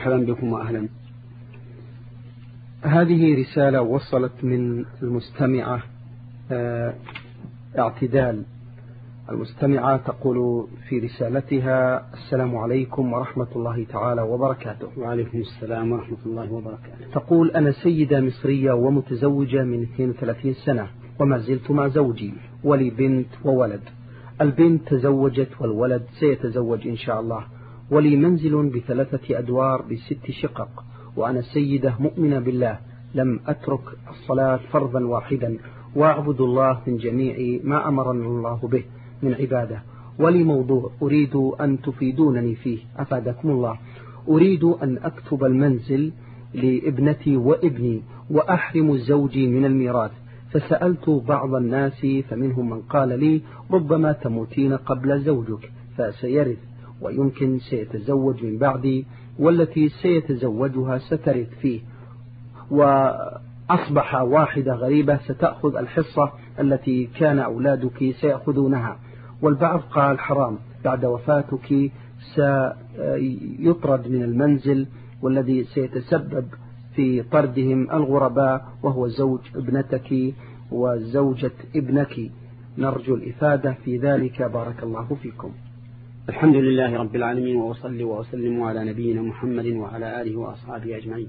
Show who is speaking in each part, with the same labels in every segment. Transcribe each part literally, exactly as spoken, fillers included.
Speaker 1: مرحبا بكم وأهلا. هذه رسالة وصلت من المستمعة اعتدال. المستمعة تقول في رسالتها: السلام عليكم ورحمة الله تعالى وبركاته.
Speaker 2: وعليكم السلام ورحمة الله وبركاته.
Speaker 1: تقول: أنا سيدة مصرية ومتزوجة من اثنين وثلاثين سنة وما زلت مع زوجي ولي بنت وولد. البنت تزوجت والولد سيتزوج إن شاء الله، ولي منزل بثلاثة أدوار بست شقق، وأنا سيدة مؤمنة بالله لم أترك الصلاة فرضا واحدا، وأعبد الله من جميع ما أمرنا الله به من عبادة. ولي موضوع أريد أن تفيدونني فيه أفادكم الله. أريد أن أكتب المنزل لابنتي وابني وأحرم زوجي من الميراث، فسألت بعض الناس فمنهم من قال لي: ربما تموتين قبل زوجك فسيرث، ويمكن سيتزوج من بعدي، والتي سيتزوجها سترث فيه، وأصبح واحدة غريبة ستأخذ الحصة التي كان أولادك سيأخذونها. والبعض قال: حرام، بعد وفاتك سيطرد من المنزل، والذي سيتسبب في طردهم الغرباء وهو زوج ابنتك وزوجة ابنك. نرجو الإفادة في ذلك، بارك الله فيكم.
Speaker 2: الحمد لله رب العالمين، وأصلي وأسلم على نبينا محمد وعلى آله وأصحابه أجمعين.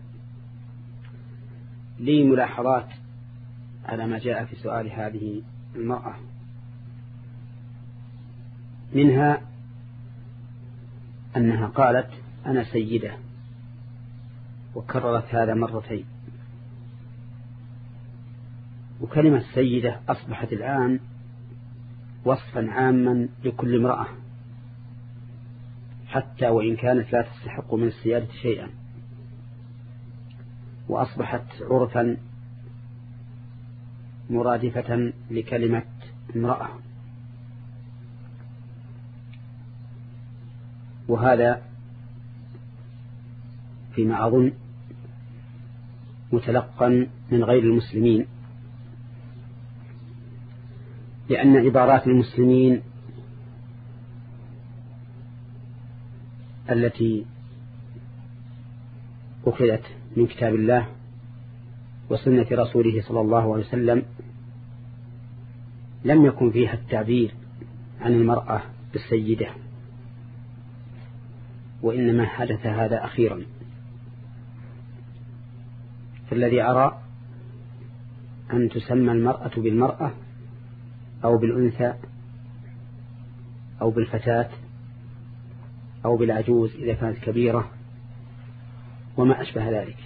Speaker 2: لي ملاحظات على ما جاء في سؤال هذه المرأة. منها أنها قالت: أنا سيدة، وكررت هذا مرتين. وكلمة سيدة أصبحت الآن وصفا عاما لكل امرأة، حتى وإن كانت لا تستحق من السيادة شيئا، وأصبحت عرفا مرادفة لكلمة امرأة. وهذا فيما أظن متلقا من غير المسلمين، لأن عبارات المسلمين التي أخذت من كتاب الله وسنة رسوله صلى الله عليه وسلم لم يكن فيها التعبير عن المرأة بالسيدة، وإنما حدث هذا أخيرا. فالذي أرى أن تسمى المرأة بالمرأة أو بالأنثى أو بالفتاة أو بالعجوز إذا كانت كبيرة وما أشبه ذلك.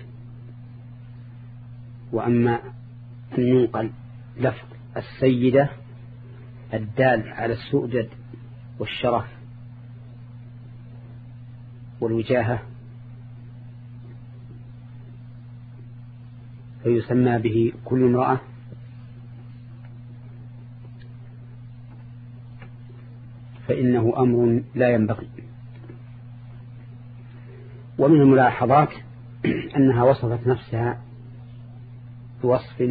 Speaker 2: وأما أن ينقل لفظ السيدة الدال على السؤدد والشرف والوجاهة فيسمى به كل امرأة، فإنه أمر لا ينبغي. ومن الملاحظات أنها وصفت نفسها بوصف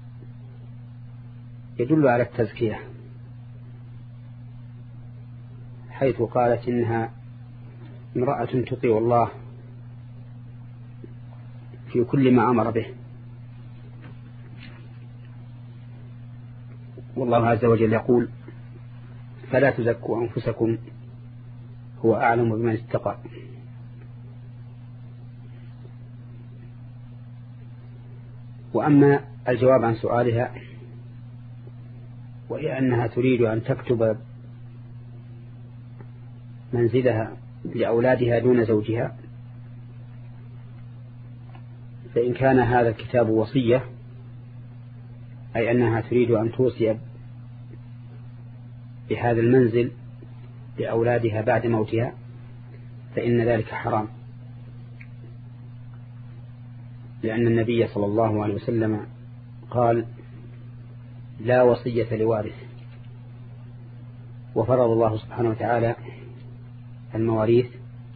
Speaker 2: يدل على التزكية، حيث قالت إنها امرأة تطيع الله في كل ما أمر به. والله عز وجل يقول: فلا تزكوا أنفسكم هو أعلم بمن اتقى. وأما الجواب عن سؤالها، وهي أنها تريد أن تكتب منزلها لأولادها دون زوجها، فإن كان هذا الكتاب وصية، أي أنها تريد أن توصي بهذا المنزل لأولادها بعد موتها، فإن ذلك حرام، لأن النبي صلى الله عليه وسلم قال: لا وصية لوارث. وفرض الله سبحانه وتعالى المواريث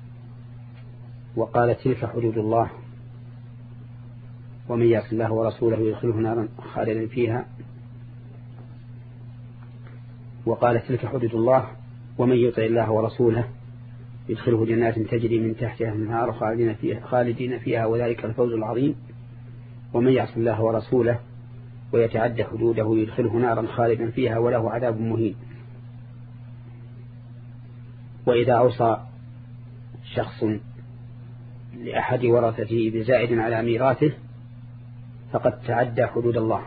Speaker 2: وقال: تلك حدود الله ومن يعص الله ورسوله يدخله نارا خالدا فيها. وقال: تلك حدود الله ومن يطع الله ورسوله يدخله جنات تجري من تحتها الأنهار خالدين فيها, خالدين فيها وذلك الفوز العظيم. ومن يعص الله ورسوله ويتعدى حدوده يدخله نارا خالدا فيها وله عذاب مهين. وإذا أوصى شخص لأحد ورثته بزائد على ميراثه فقد تعدى حدود الله.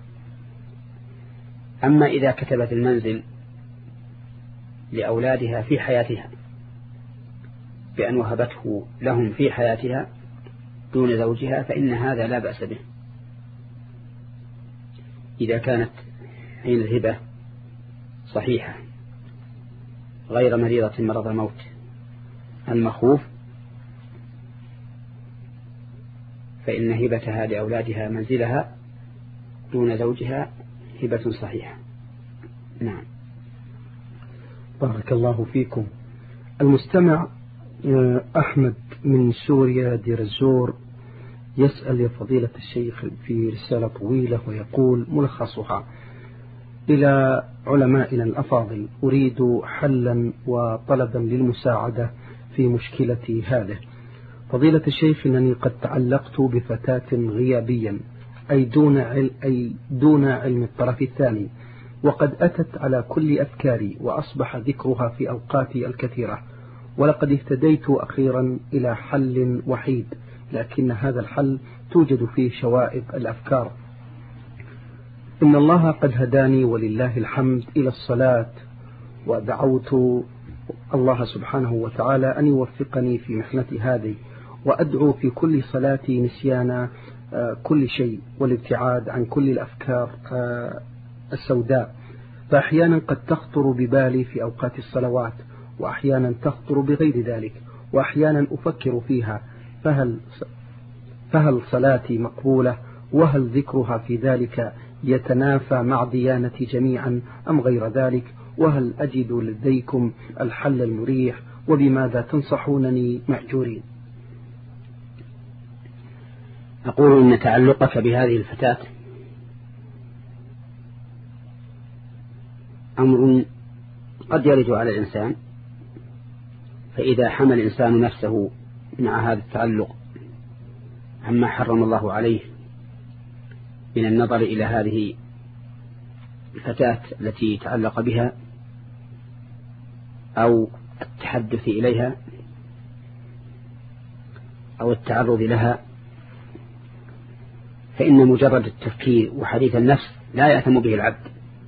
Speaker 2: أما إذا كتبت المنزل لأولادها في حياتها بأن وهبته لهم في حياتها دون زوجها فإن هذا لا بأس به إذا كانت حين الهبة صحيحة غير مريضة مرض الموت المخوف، فإن هبتها لأولادها منزلها دون زوجها هبة صحيحة. نعم.
Speaker 1: بارك الله فيكم. المستمع أحمد من سوريا دير الزور يسأل يا فضيلة الشيخ في رسالة طويلة ويقول ملخصها: إلى علمائنا الأفاضل، أريد حلا وطلبا للمساعدة في مشكلتي هذه. فضيلة الشيخ، إنني قد تعلقت بفتاة غيابيا أي دون علم, أي دون علم الطرف الثاني، وقد أتت على كل أفكاري وأصبح ذكرها في أوقاتي الكثيرة، ولقد اهتديت أخيرا إلى حل وحيد، لكن هذا الحل توجد فيه شوائب الأفكار. إن الله قد هداني ولله الحمد إلى الصلاة، ودعوت الله سبحانه وتعالى أن يوفقني في محنتي هذه، وأدعو في كل صلاتي نسيان كل شيء والابتعاد عن كل الأفكار السوداء، فأحيانا قد تخطر ببالي في أوقات الصلوات، وأحيانا تخطر بغير ذلك، وأحيانا أفكر فيها فهل, فهل صلاتي مقبولة، وهل ذكرها في ذلك يتنافى مع ديانتي جميعا أم غير ذلك، وهل أجد لديكم الحل المريح، وبماذا تنصحونني مأجورين؟
Speaker 2: أقول إن تعلقك بهذه الفتاة أمر قد يرد على الإنسان، فإذا حمل الإنسان نفسه مع هذا التعلق عما حرم الله عليه من النظر إلى هذه الفتاة التي تعلق بها أو التحدث إليها أو التعرض لها، فإن مجرد التفكير وحديث النفس لا يأثم به العبد،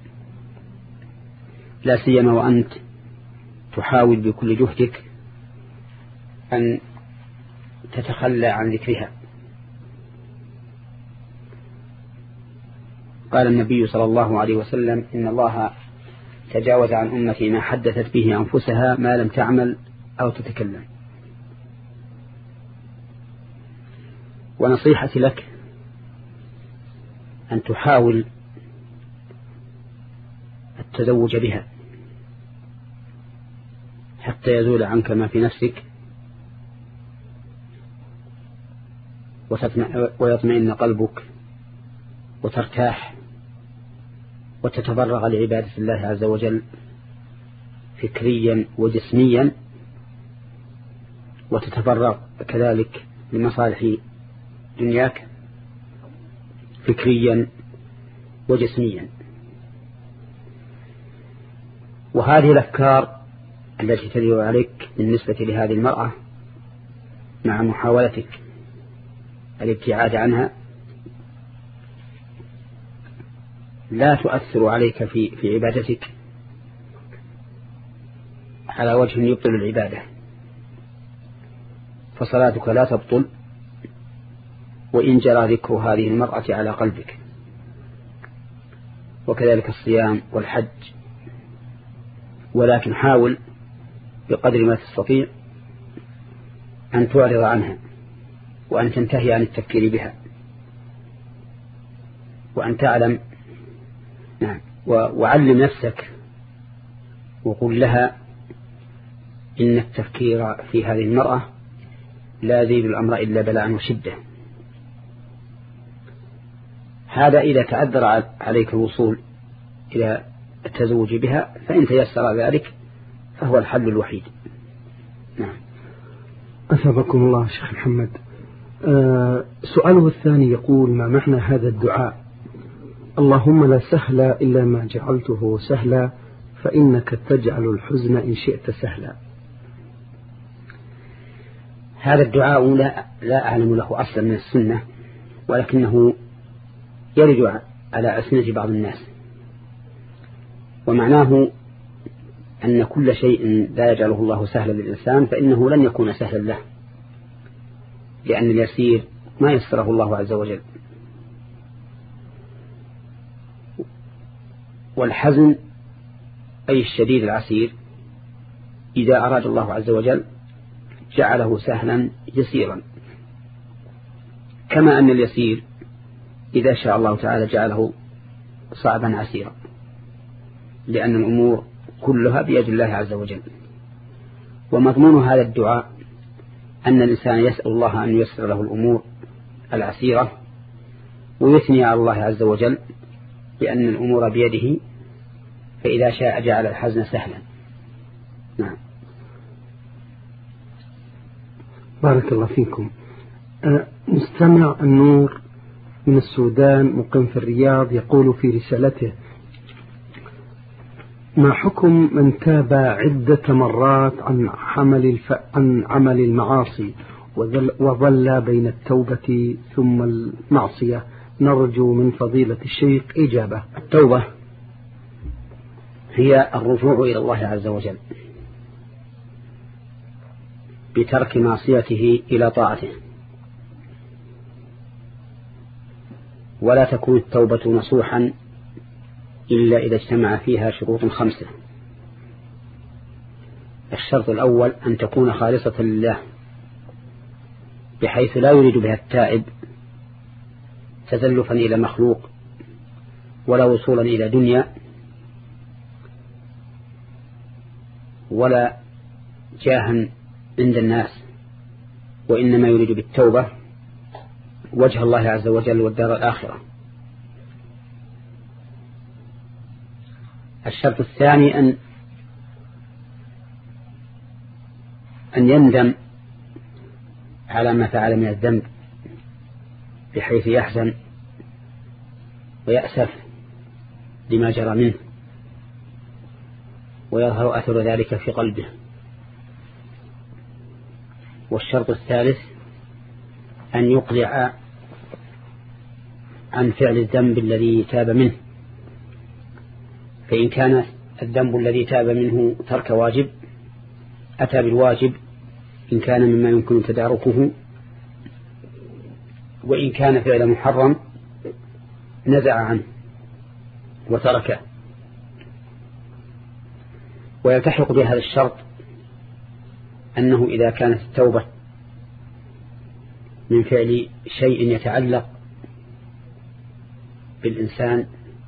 Speaker 2: لا سيما وأنت تحاول بكل جهدك أن تتخلى عن ذكرها. قال النبي صلى الله عليه وسلم: إن الله تجاوز عن أمتي ما حدثت به أنفسها ما لم تعمل أو تتكلم. ونصيحتي لك أن تحاول التزوج بها حتى يزول عنك ما في نفسك ويطمئن قلبك وترتاح وتتفرغ لعبادة الله عز وجل فكريا وجسميا، وتتفرغ كذلك لمصالح دنياك فكريا وجسميا. وهذه الأفكار التي تدور عليك بالنسبة لهذه المرأة مع محاولتك الابتعاد عنها لا تؤثر عليك في في عبادتك على وجه يبطل العبادة، فصلاتك لا تبطل وإن جرى ذكر هذه المرأة على قلبك، وكذلك الصيام والحج. ولكن حاول بقدر ما تستطيع أن تعرض عنها وأن تنتهي عن التفكير بها، وأن تعلم نعم وعلم نفسك وقل لها إن التفكير في هذه المرأة لا يزيد الأمر إلا بلاء وشدة. هذا إذا تعذر عليك الوصول إلى التزوج بها، فإن تيسر ذلك فهو الحل الوحيد. نعم.
Speaker 1: أثابكم الله شيخ محمد. أه سؤاله الثاني يقول: ما معنى هذا الدعاء؟ اللهم لا سهل إلا ما جعلته سهلا فإنك تجعل الحزن إن شئت سهلا.
Speaker 2: هذا الدعاء لا, لا أعلم له أصلا من السنة، ولكنه يرد على ألسنة بعض الناس، ومعناه أن كل شيء لا يجعله الله سهلا للإنسان فإنه لن يكون سهلا له، لأن اليسير ما يسره الله عز وجل. والحزن أي الشديد العسير إذا أراد الله عز وجل جعله سهلا يسيرا، كما أن اليسير إذا شاء الله تعالى جعله صعبا عسيرا، لأن الأمور كلها بيد الله عز وجل. ومضمون هذا الدعاء أن الإنسان يسأل الله أن ييسر له الأمور العسيرة، ويثني على الله عز وجل بأن الأمور بيده، فإذا شاء جعل الحزن سهلا. نعم.
Speaker 1: بارك الله فيكم. مستمع النور من السودان مقيم في الرياض يقول في رسالته: ما حكم من تاب عدة مرات عن عمل الف... عن عمل المعاصي وظل بين التوبة ثم المعصية؟ نرجو من فضيلة الشيخ إجابة.
Speaker 2: التوبة هي الرجوع إلى الله عز وجل بترك معصيته إلى طاعته، ولا تكون التوبة نصوحا إلا إذا اجتمع فيها شروط خمسة. الشرط الأول أن تكون خالصة لله، بحيث لا يريد بها التائب تزلفا إلى مخلوق ولا وصولا إلى دنيا ولا جاها عند الناس، وإنما يريد بالتوبة وجه الله عز وجل والدار الآخرة. الشرط الثاني أن أن يندم على ما فعل من الذنب، بحيث يحزن ويأسف لما جرى منه ويظهر أثر ذلك في قلبه. والشرط الثالث أن يقلع عن فعل الذنب الذي تاب منه، فإن كان الذنب الذي تاب منه ترك واجب أتى بالواجب إن كان مما يمكن تداركه، وإن كان فعل محرم نزع عنه وتركه. ويلتحق بهذا الشرط أنه إذا كانت التوبة من فعل شيء يتعلق بالإنسان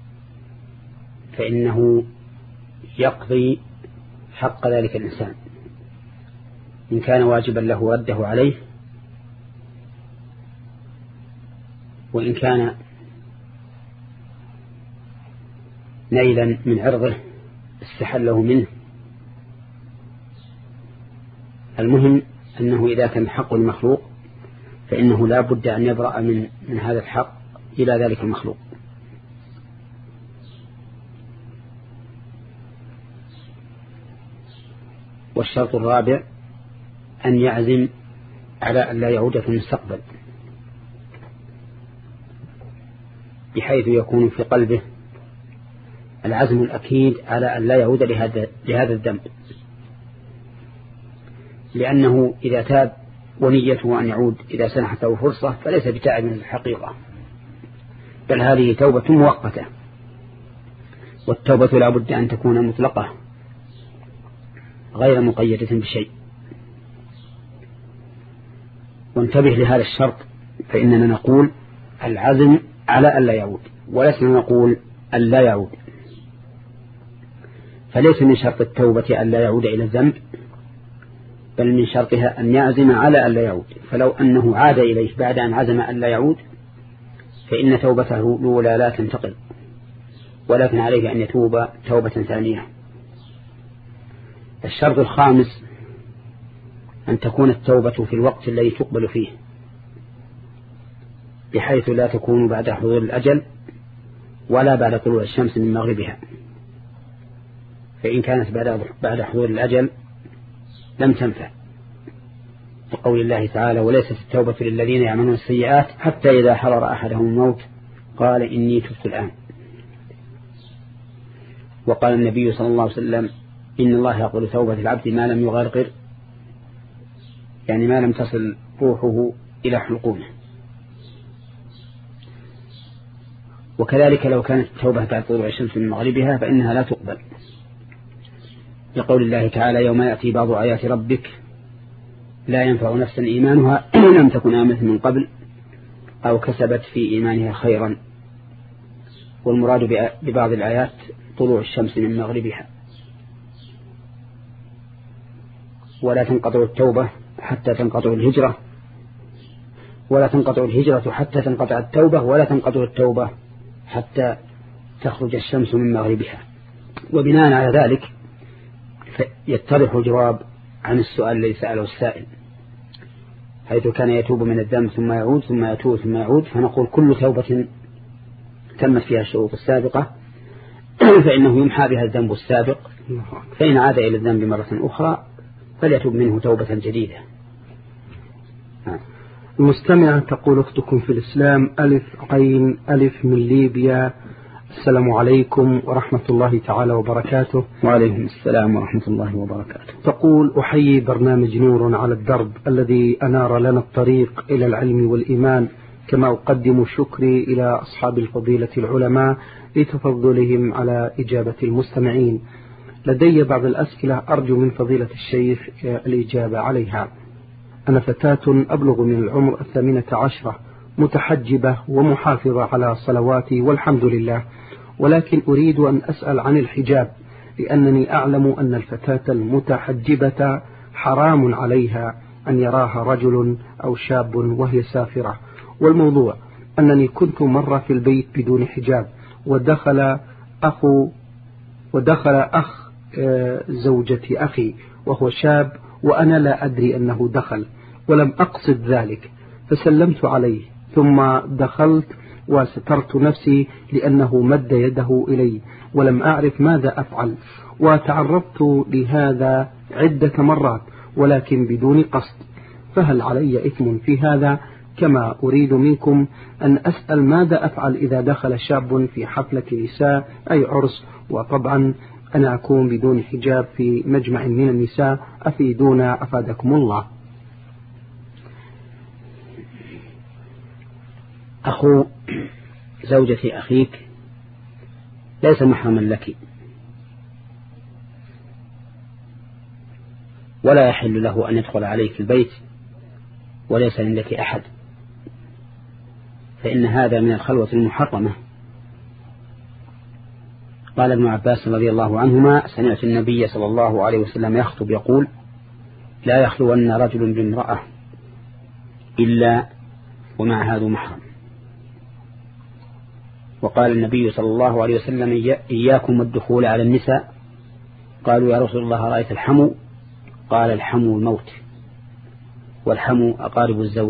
Speaker 2: فإنه يقضي حق ذلك الإنسان، إن كان واجبا له رده عليه، وإن كان نيلا من عرضه استحله منه. المهم أنه إذا كان حق المخلوق فإنه لا بد أن يبرأ من, من هذا الحق إلى ذلك المخلوق. والشرط الرابع أن يعزم على أن لا يعود في المستقبل، بحيث يكون في قلبه العزم الأكيد على أن لا يعود لهذا, لهذا الذنب، لأنه إذا تاب ونيته أن يعود إذا سنحت له فرصة فليس بتائب من الحقيقة، بل هذه توبة مؤقتة. والتوبة لا بد أن تكون مطلقة غير مقيدة بشيء. وانتبه لهذا الشرط، فإننا نقول العزم على أن لا يعود، ولسنا نقول أن لا يعود. فليس من شرط التوبة أن لا يعود إلى الذنب، بل من شرطها أن يعزم على أن لا يعود. فلو أنه عاد إليه بعد أن عزم أن لا يعود فإن توبته الأولى لا تنتقل، ولكن عليه أن يتوب توبة ثانية. الشرط الخامس أن تكون التوبة في الوقت الذي تقبل فيه، بحيث لا تكون بعد حضور الأجل ولا بعد طلوع الشمس من مغربها. فإن كانت بعد حضور الأجل لم تنفع، لقول الله تعالى: وليست التوبة للذين يعملون السيئات حتى إذا حضر أحدهم الموت قال إني تبت الآن. وقال النبي صلى الله عليه وسلم: إن الله يقول توبة العبد ما لم يغرغر، يعني ما لم تصل روحه إلى حلقومه. وكذلك لو كانت التوبة بعد طلوع الشمس من مغربها فإنها لا تقبل، لقول الله تعالى: يوم يأتي بعض آيات ربك لا ينفع نفسا إيمانها لم تكن آمنت من قبل أو كسبت في إيمانها خيرا. والمراد ببعض الآيات طلوع الشمس من مغربها. ولا تنقطع التوبة حتى تنقطع الهجرة، ولا تنقطع الهجرة حتى تنقطع التوبة، ولا تنقطع التوبة حتى تخرج الشمس من مغربها. وبناء على ذلك يتضح الجواب عن السؤال الذي سأله السائل، حيث كان يتوب من الذنب ثم يعود ثم يتوب ثم يعود، فنقول كل توبة تمت فيها الشروط السابقة فإنه يمحى بها الذنب السابق، فإن عاد إلى الذنب مرة أخرى فليتوب منه توبة جديدة.
Speaker 1: المستمع تقول: أختكم في الإسلام ألف عين ألف من ليبيا، السلام عليكم ورحمة الله تعالى وبركاته.
Speaker 2: وعليكم السلام ورحمة الله وبركاته.
Speaker 1: تقول: أحيي برنامج نور على الدرب الذي أنار لنا الطريق إلى العلم والإيمان، كما أقدم شكري إلى أصحاب الفضيلة العلماء لتفضلهم على إجابة المستمعين. لدي بعض الأسئلة أرجو من فضيلة الشيخ الإجابة عليها. أنا فتاة أبلغ من العمر الثامنة عشرة، متحجبة ومحافظة على صلواتي والحمد لله، ولكن أريد أن أسأل عن الحجاب، لأنني أعلم أن الفتاة المتحجبة حرام عليها أن يراها رجل أو شاب وهي سافرة. والموضوع أنني كنت مرة في البيت بدون حجاب، ودخل أخو ودخل أخ زوجة أخي وهو شاب، وأنا لا أدري أنه دخل ولم أقصد ذلك، فسلمت عليه ثم دخلت وسترت نفسي لأنه مد يده إلي ولم أعرف ماذا أفعل، وتعرضت لهذا عدة مرات ولكن بدون قصد، فهل علي إثم في هذا؟ كما أريد منكم أن أسأل ماذا أفعل إذا دخل شاب في حفلة نساء أي عرس، وطبعا أنا أكون بدون حجاب في مجمع من النساء، أفيدونا أفادكم الله.
Speaker 2: أخو زوجة أخيك ليس محرما لك، ولا يحل له أن يدخل عليك في البيت وليس عندك أحد، فإن هذا من الخلوة المحرمة. قال ابن عباس رضي الله عنهما: سمعت النبي صلى الله عليه وسلم يخطب يقول: لا يخلون رجل بامرأة إلا ومع هذا محرم. وقال النبي صلى الله عليه وسلم: إياكم والدخول على النساء. قالوا: يا رسول الله رأيت الحمو؟ قال: الحمو الموت، والحمو أقارب الزوج.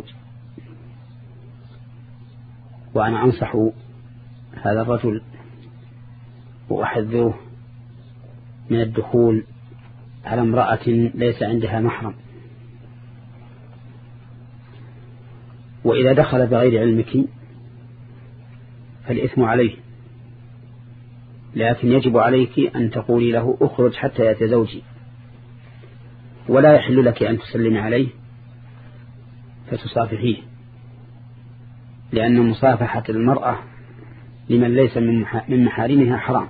Speaker 2: وأنا أنصح هذا الرجل وأحذره من الدخول على امرأة ليس عندها محرم. وإذا دخل بغير علمك فالإثم عليه، لكن يجب عليك أن تقولي له: أخرج حتى يأتي زوجي، ولا يحل لك أن تسلمي عليه فتصافحيه، لأن مصافحة المرأة لمن ليس من محارمها حرام.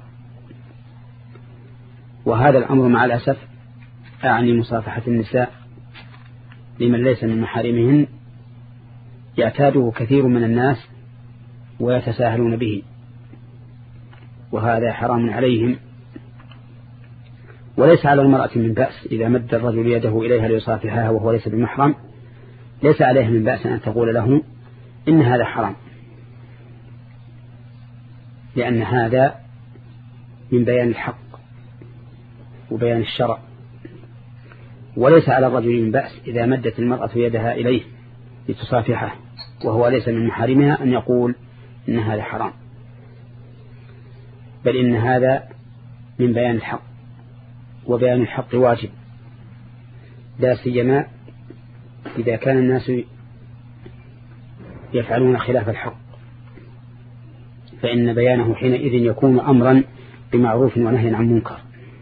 Speaker 2: وهذا الأمر مع الأسف أعني مصافحة النساء لمن ليس من محارمهن يعتاده كثير من الناس ويتساهلون به، وهذا حرام عليهم. وليس على المرأة من بأس إذا مد الرجل يده إليها ليصافحها وهو ليس بمحرم، ليس عليه من بأس أن تقول له إن هذا حرام، لأن هذا من بيان الحق وبيان الشرع. وليس على الرجل من بأس إذا مدت المرأة يدها إليه لتصافحه وهو ليس من محارمها أن يقول إن هذا حرام، بل إن هذا من بيان الحق، وبيان الحق واجب، لا سيما إذا كان الناس يفعلون خلاف الحق، فإن بيانه حينئذ يكون أمرا بمعروف ونهي عن منكر.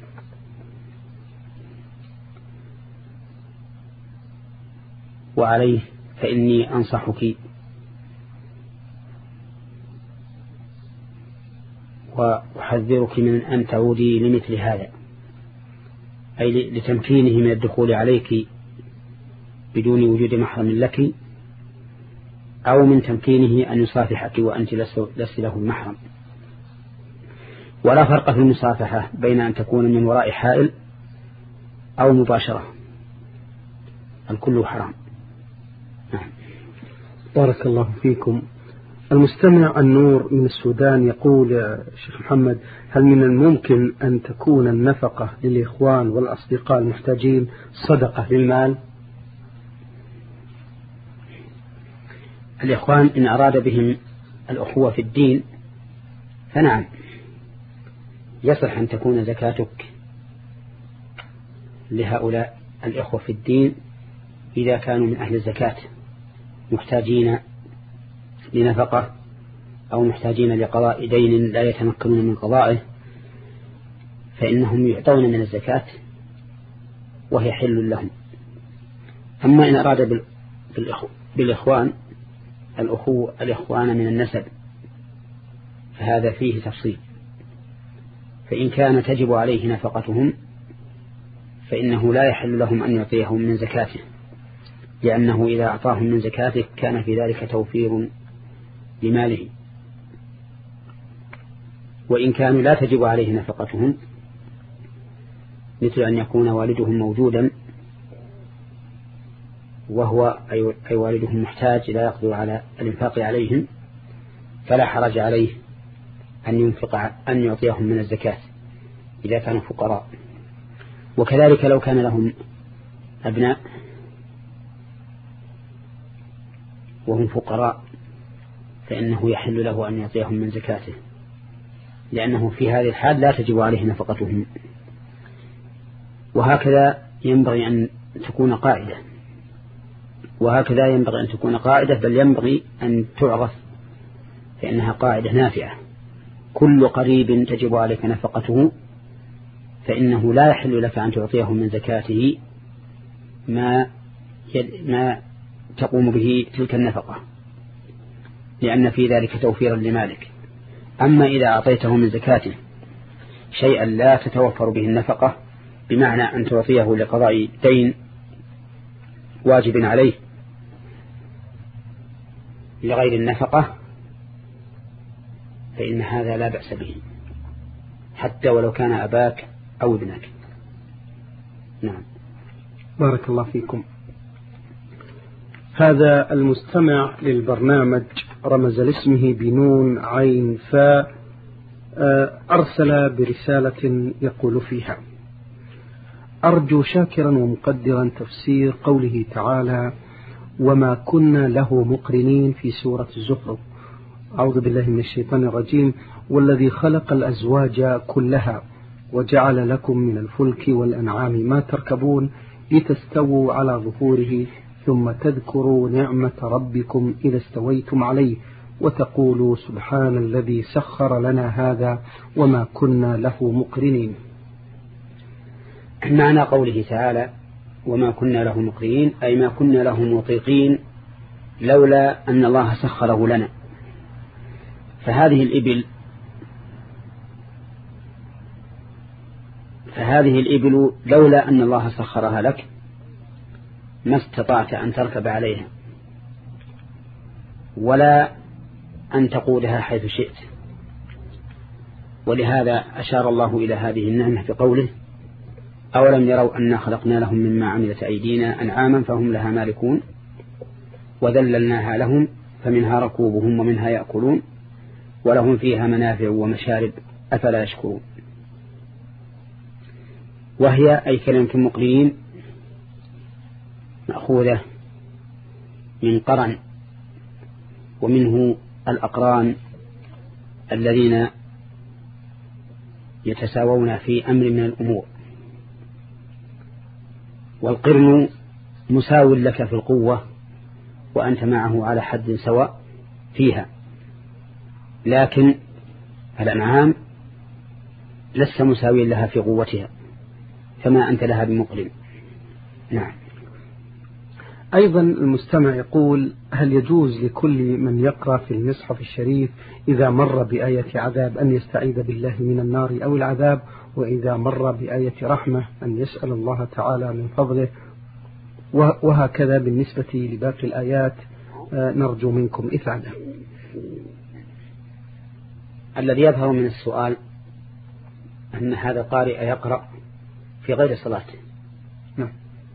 Speaker 2: وعليه فإني أنصحك وأحذرك من أن تعودي لمثل هذا، أي لتمكينه من الدخول عليك بدون وجود محرم لك، أو من تمكينه أن يصافحك وأنت لست له المحرم. ولا فرق في المصافحة بين أن تكون من وراء حائل أو مباشرة، الكل حرام. نعم.
Speaker 1: بارك الله فيكم. المستمع النور من السودان يقول: يا شيخ محمد، هل من الممكن أن تكون النفقة للإخوان والأصدقاء المحتاجين صدقة للمال؟
Speaker 2: الإخوان إن أراد بهم الأخوة في الدين فنعم، يصح أن تكون زكاتك لهؤلاء الإخوة في الدين إذا كانوا من أهل الزكاة محتاجين لنفقة أو محتاجين لقضاء دين لا يتمكنون من قضائه، فإنهم يعطون من الزكاة وهي حل لهم. أما إن أراد بالإخوان الأخوة الإخوان من النسب فهذا فيه تفصيل، فإن كان تجب عليه نفقتهم فإنه لا يحل لهم أن يعطيهم من زكاته، لأنه إذا أعطاهم من زكاته كان في ذلك توفير لماله. وإن كانوا لا تجب عليه نفقتهم، مثل أن يكون والدهم موجودا وهو أي والدهم محتاج لا يقدر على الإنفاق عليهم، فلا حرج عليه أن ينفق أن يعطيهم من الزكاة إذا كانوا فقراء. وكذلك لو كان لهم أبناء وهم فقراء فإنه يحل له أن يعطيهم من زكاته، لأنه في هذه الحال لا تجب عليه نفقتهم. وهكذا ينبغي أن تكون قاعدة وهكذا ينبغي أن تكون قاعدة بل ينبغي أن تعرف، فإنها قاعدة نافعة: كل قريب تجب عليك نفقته فإنه لا يحل لك أن تعطيه من زكاته ما ما تقوم به تلك النفقة، لأن في ذلك توفيرا لمالك. أما إذا أعطيته من زكاته شيئا لا تتوفر به النفقة، بمعنى أن تعطيه لقضاء دين واجب عليه لغير النفقة، فإن هذا لا بأس به حتى ولو كان أباك أو ابنك. نعم.
Speaker 1: بارك الله فيكم. هذا المستمع للبرنامج رمز لاسمه بنون عين فاء، أرسل برسالة يقول فيها: أرجو شاكرا ومقدرا تفسير قوله تعالى: وما كنا له مقرنين في سورة الزخرف. أعوذ بالله من الشيطان الرجيم: والذي خلق الأزواج كلها وجعل لكم من الفلك والأنعام ما تركبون لتستووا على ظهوره ثم تذكروا نعمة ربكم إذا استويتم عليه وتقولوا سبحان الذي سخر لنا هذا وما كنا له مقرنين.
Speaker 2: معنى قوله تعالى وما كنا له مقرنين أي ما كنا له مطيقين لولا أن الله سخره لنا. فهذه الإبل فهذه الإبل لولا أن الله سخرها لك ما استطعت أن تركب عليها ولا أن تقودها حيث شئت. ولهذا أشار الله إلى هذه النعمة في قوله: أولم يروا أنا خلقنا لهم مما عملت أيدينا أنعاما فهم لها مالكون وذللناها لهم فمنها ركوبهم ومنها يأكلون ولهم فيها منافع ومشارب أفلا يشكرون. وهي أي كلمة مقرنين مأخوذة من قرن، ومنه الأقران الذين يتساوون في أمر من الأمور، والقرن مساو لك في القوة وأنت معه على حد سواء فيها، لكن الأنعام لست مساويا لها في قوتها، فما أنت لها بمقرن. نعم.
Speaker 1: أيضا المستمع يقول: هل يجوز لكل من يقرأ في المصحف الشريف إذا مر بآية عذاب أن يستعيذ بالله من النار أو العذاب، وإذا مر بآية رحمة أن يسأل الله تعالى من فضله، وهكذا بالنسبة لباقي الآيات؟ نرجو منكم إفادة.
Speaker 2: الذي يظهر من السؤال أن هذا القارئ يقرأ في غير صلاته.
Speaker 1: نعم.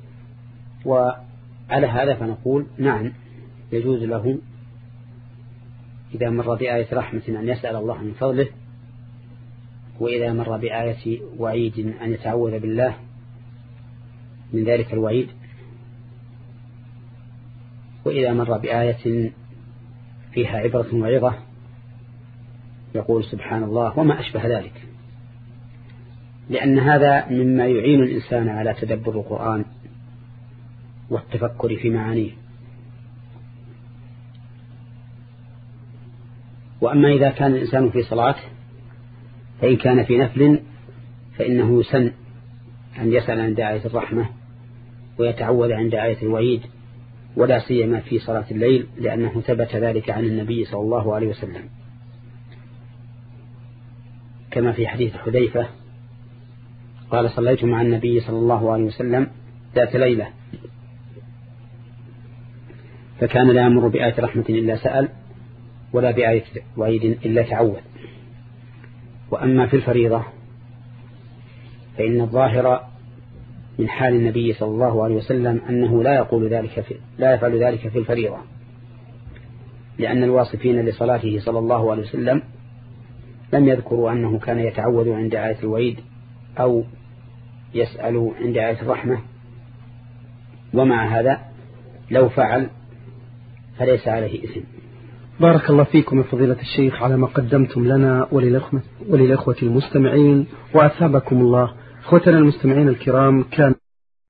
Speaker 2: وعلى هذا فنقول نعم، يجوز له إذا مر بآية رحمة أن يسأل الله من فضله، وإذا مر بآية وعيد أن يتعوذ بالله من ذلك الوعيد، وإذا مر بآية فيها عبرة وعظة يقول سبحان الله وما أشبه ذلك، لأن هذا مما يعين الإنسان على تدبر القرآن والتفكر في معانيه. وأما إذا كان الإنسان في صلاة فإن كان في نفل فإنه يسن أن يسأل عند آية الرحمة ويتعوذ عند آية الوعيد، ولا سيما في صلاة الليل، لأنه ثبت ذلك عن النبي صلى الله عليه وسلم، كما في حديث حذيفة قال: صليت مع النبي صلى الله عليه وسلم ذات ليلة فكان لا يمر بآية رحمة إلا سأل، ولا بآية وعيد إلا تعوذ. وأما في الفريضة فإن الظاهر من حال النبي صلى الله عليه وسلم أنه لا يقول ذلك في لا يفعل ذلك في الفريضة، لأن الواصفين لصلاته صلى الله عليه وسلم لم يذكروا أنه كان يتعوذ عند آية الوعيد أو يسأل عند آية الرحمة. ومع هذا لو فعل فليس عليه إثم.
Speaker 1: بارك الله فيكم يا فضيلة الشيخ على ما قدمتم لنا وللأخوة المستمعين، وأثابكم الله. أخوتنا المستمعين الكرام، كان